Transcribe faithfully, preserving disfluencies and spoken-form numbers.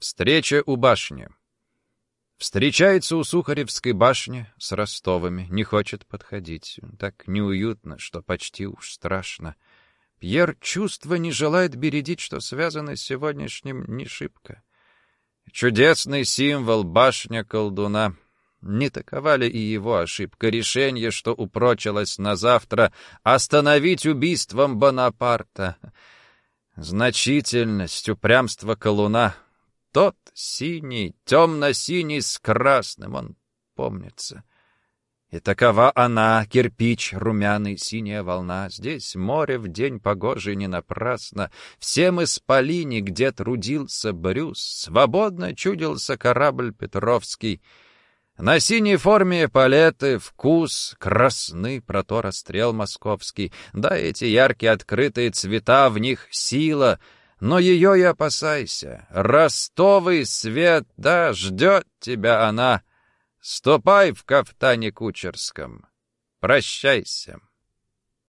Встреча у башни. Встречается у Сухаревской башни с Ростовыми, не хочет подходить. Так неуютно, что почти уж страшно. Пьер чувства не желает бередить, что связано с сегодняшним не шибко. Чудесный символ — башня колдуна. Не такова ли и его ошибка? Решение, что упрочилось на завтра, остановить убийством Бонапарта. Значительность, упрямство колуна. Тот синий, темно-синий с красным, он помнится. И такова она, кирпич, румяный, синяя волна. Здесь море в день погожий не напрасно. Всем исполине, где трудился Брюс, свободно чудился корабль Петровский. На синей форме эполеты, вкус, красный проторострел московский. Да, эти яркие открытые цвета, в них сила. Но ее и опасайся. Ростовый свет, да, ждет тебя она. Ступай в кафтане кучерском. Прощайся.